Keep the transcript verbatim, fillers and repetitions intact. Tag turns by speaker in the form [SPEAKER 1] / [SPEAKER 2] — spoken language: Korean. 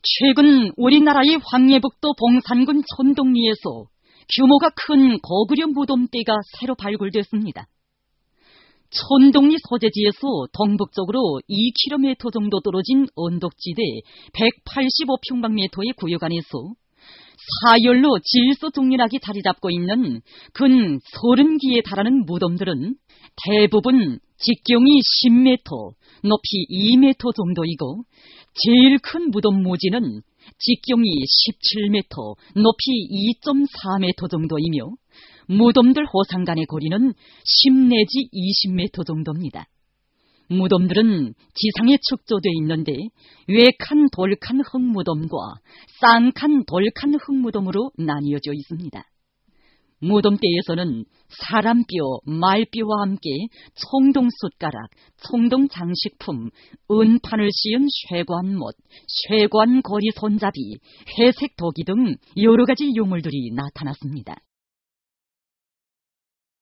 [SPEAKER 1] 최근 우리나라의 황해북도 봉산군 천동리에서 규모가 큰 거구려 무덤대가 새로 발굴됐습니다. 천동리 소재지에서 동북쪽으로 이 킬로미터 정도 떨어진 언덕지대 백팔십오 평방미터의 구역 안에서 사열로 질서정연하게 자리잡고 있는 근 서른 개에 달하는 무덤들은 대부분 직경이 십 미터, 높이 이 미터 정도이고 제일 큰 무덤 모지는 직경이 십칠 미터, 높이 이 점 사 미터 정도이며 무덤들 호상 간의 거리는 십 내지 이십 미터 정도입니다. 무덤들은 지상에 축조되어 있는데 외칸 돌칸 흙무덤과 쌍칸 돌칸 흙무덤으로 나뉘어져 있습니다. 무덤대에서는 사람뼈, 말뼈와 함께 청동숟가락, 청동장식품, 은판을 씌운 쇠관못, 쇠관거리 손잡이, 회색 도기 등 여러 가지 유물들이 나타났습니다.